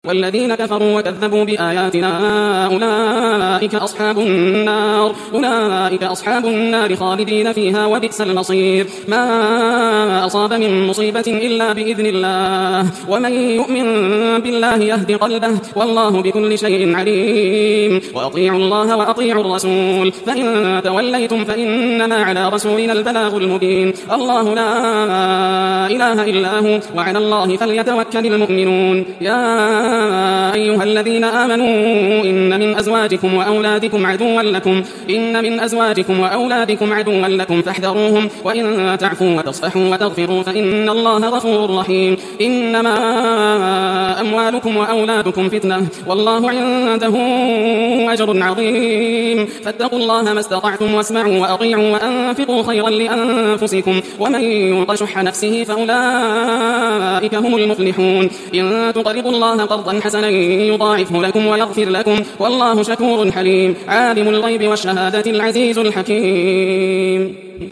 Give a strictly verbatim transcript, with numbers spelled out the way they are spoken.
والذين كفروا وكذبوا بآياتنا أولئك أصحاب النار أولئك أصحاب النار خالدين فيها وبئس المصير. ما أصاب من مصيبة إلا بإذن الله ومن يؤمن بالله يهد قلبه والله بكل شيء عليم. وأطيعوا الله وأطيعوا الرسول فإن توليتم فإنما على رسولنا البلاغ المبين. الله لا إله إلا هو وعلى الله فليتوكل المؤمنون. يا أيها الذين آمنوا إن من أزواجكم وأولادكم عدوا لكم إن من أزواجكم وأولادكم عدوا لكم فاحذروهم وإن تعفوا وتصفحوا وتغفروا فإن الله غفور رحيم. إنما أموالكم وأولادكم فتنة والله عنده أجر عظيم. فاتقوا الله ما استطعتم واسمعوا وأطيعوا وأنفقوا خيرا لأنفسكم ومن يوق شح نفسه فأولئك هم المفلحون. إن تقرضوا الله قرضا حسنا يضاعفه لكم ويغفر لكم والله شكور حليم. عالم الغيب والشهادة العزيز الحكيم.